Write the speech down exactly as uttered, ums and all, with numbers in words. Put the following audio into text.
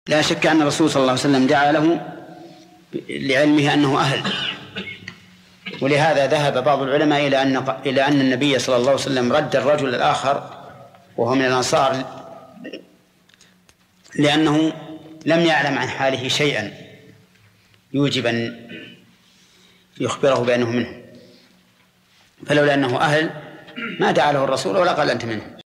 لا شك أن الرسول صلى الله عليه وسلم دعا له لعلمه أنه أهل، ولهذا ذهب بعض العلماء إلى أن إلى أن النبي صلى الله عليه وسلم رد الرجل الآخر وهو من الأنصار لأنه لم يعلم عن حاله شيئا يوجب أن يخبره بأنه منه، فلولا أنه أهل ما دعا له الرسول ولا قال أنت منه.